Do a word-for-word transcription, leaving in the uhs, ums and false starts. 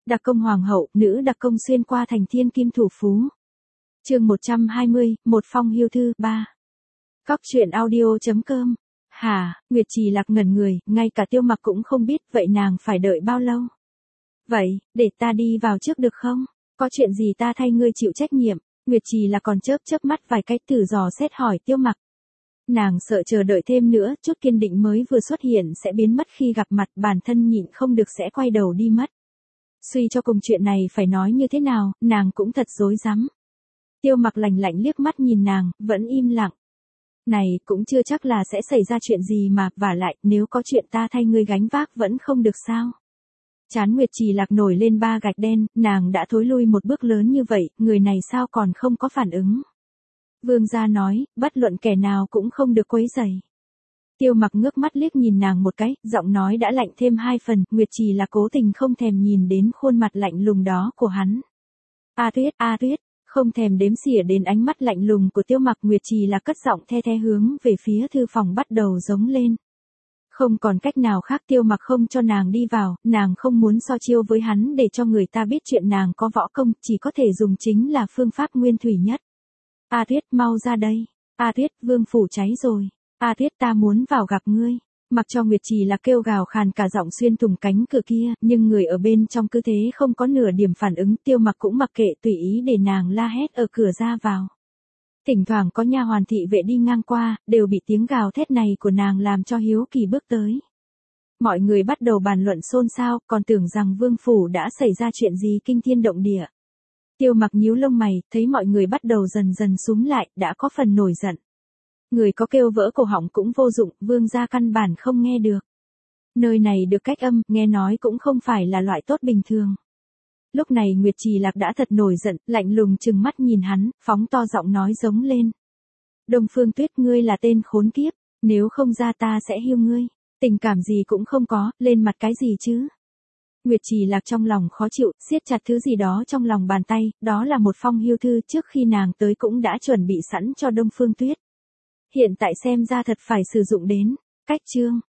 Đặc công hoàng hậu, nữ đặc công xuyên qua thành thiên kim thủ phú. Chương một trăm hai mươi, một phong hưu thư, ba. Cóc truyện audio chấm com. Hả, Nguyệt Trì Lạc ngẩn người, ngay cả Tiêu Mặc cũng không biết, vậy nàng phải đợi bao lâu? Vậy, để ta đi vào trước được không? Có chuyện gì ta thay ngươi chịu trách nhiệm? Nguyệt Trì Lạc còn chớp chớp mắt vài cái thử dò xét hỏi Tiêu Mặc. Nàng sợ chờ đợi thêm nữa, chút kiên định mới vừa xuất hiện sẽ biến mất khi gặp mặt, bản thân nhịn không được sẽ quay đầu đi mất. Suy cho cùng chuyện này phải nói như thế nào, nàng cũng thật rối rắm. Tiêu Mặc lạnh lạnh liếc mắt nhìn nàng, vẫn im lặng. Này, cũng chưa chắc là sẽ xảy ra chuyện gì mà, vả lại, nếu có chuyện ta thay ngươi gánh vác vẫn không được sao? Trán Nguyệt Trì Lạc nổi lên ba gạch đen, nàng đã thối lui một bước lớn như vậy, người này sao còn không có phản ứng? Vương gia nói, bất luận kẻ nào cũng không được quấy rầy. Tiêu Mặc ngước mắt liếc nhìn nàng một cái, giọng nói đã lạnh thêm hai phần, Nguyệt Trì Lạc cố tình không thèm nhìn đến khuôn mặt lạnh lùng đó của hắn. A Tuyết, A Tuyết, không thèm đếm xỉa đến ánh mắt lạnh lùng của Tiêu Mặc, Nguyệt Trì Lạc cất giọng the the hướng về phía thư phòng bắt đầu giống lên. Không còn cách nào khác, Tiêu Mặc không cho nàng đi vào, nàng không muốn so chiêu với hắn để cho người ta biết chuyện nàng có võ công, chỉ có thể dùng chính là phương pháp nguyên thủy nhất. A Tuyết, mau ra đây. A Tuyết, vương phủ cháy rồi. A Tuyết, ta muốn vào gặp ngươi. Mặc cho Nguyệt Trì Lạc kêu gào khàn cả giọng xuyên thủng cánh cửa kia, nhưng người ở bên trong cứ thế không có nửa điểm phản ứng, Tiêu Mặc cũng mặc kệ tùy ý để nàng la hét ở cửa ra vào. Thỉnh thoảng có nha hoàn thị vệ đi ngang qua, đều bị tiếng gào thét này của nàng làm cho hiếu kỳ bước tới. Mọi người bắt đầu bàn luận xôn xao, còn tưởng rằng vương phủ đã xảy ra chuyện gì kinh thiên động địa. Tiêu Mặc nhíu lông mày, thấy mọi người bắt đầu dần dần súm lại, đã có phần nổi giận. Người có kêu vỡ cổ họng cũng vô dụng, vương gia căn bản không nghe được. Nơi này được cách âm, nghe nói cũng không phải là loại tốt bình thường. Lúc này Nguyệt Trì Lạc đã thật nổi giận, lạnh lùng trừng mắt nhìn hắn, phóng to giọng nói giống lên. Đông Phương Tuyết, ngươi là tên khốn kiếp, nếu không ra ta sẽ hiêu ngươi. Tình cảm gì cũng không có, lên mặt cái gì chứ? Nguyệt Trì Lạc trong lòng khó chịu, siết chặt thứ gì đó trong lòng bàn tay, đó là một phong hưu thư trước khi nàng tới cũng đã chuẩn bị sẵn cho Đông Phương Tuyết. Hiện tại xem ra thật phải sử dụng đến. Cách chương,